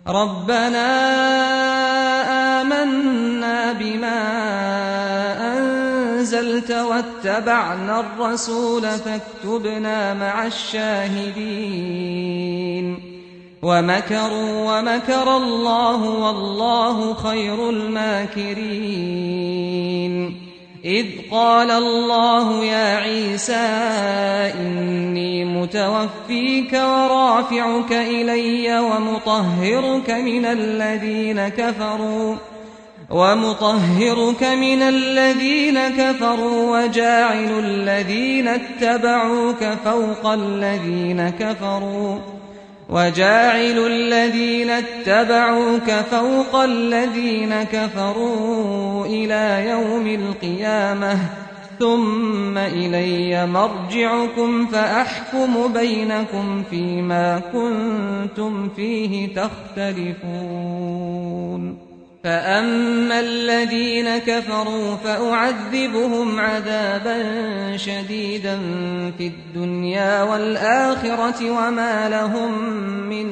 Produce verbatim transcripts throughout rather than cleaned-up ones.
ربنا آمنا بما أنزلت واتبعنا الرسول فاكتبنا مع الشاهدين ومكروا ومكر الله والله خير الماكرين إذ قال الله يا عيسى إني متوفيك ورافعك إلي ومطهرك من الذين كفروا ومطهرك من الذين كفروا وجاعل الذين اتبعوك فوق الذين كفروا وجاعل الذين اتبعوك فوق الذين كفروا إلى يوم القيامة ثم إلي مرجعكم فأحكم بينكم فيما كنتم فيه تختلفون فأما الذين كفروا فأعذبهم عذابا شديدا في الدنيا والآخرة وما لهم من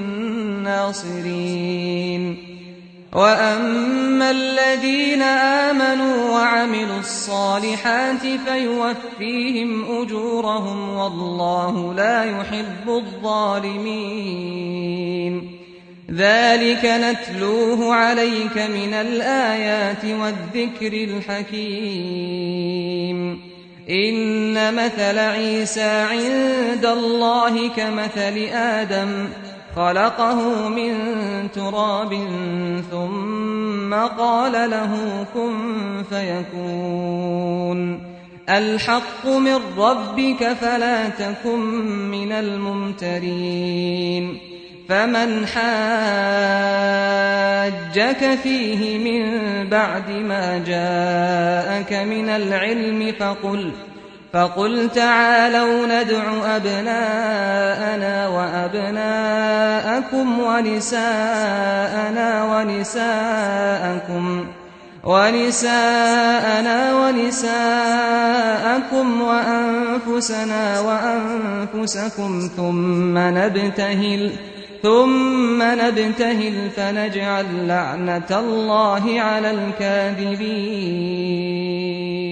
ناصرين وأما الذين آمنوا وعملوا الصالحات فيوفيهم أجورهم والله لا يحب الظالمين ذلك نتلوه عليك من الآيات والذكر الحكيم إن مثل عيسى عند الله كمثل آدم خلقه من تراب ثم قال له كن فيكون الحق من ربك فلا تكن من الممترين فمن حاجك فيه من بعد ما جاءك من العلم فقل فقل تعالوا ندع أبناءنا وأبناءكم ونساءنا ونساءكم ونساءنا ونساءكم وأنفسنا وأنفسكم ثم نبتهل ثم نبتهل فنجعل لعنة الله على الكاذبين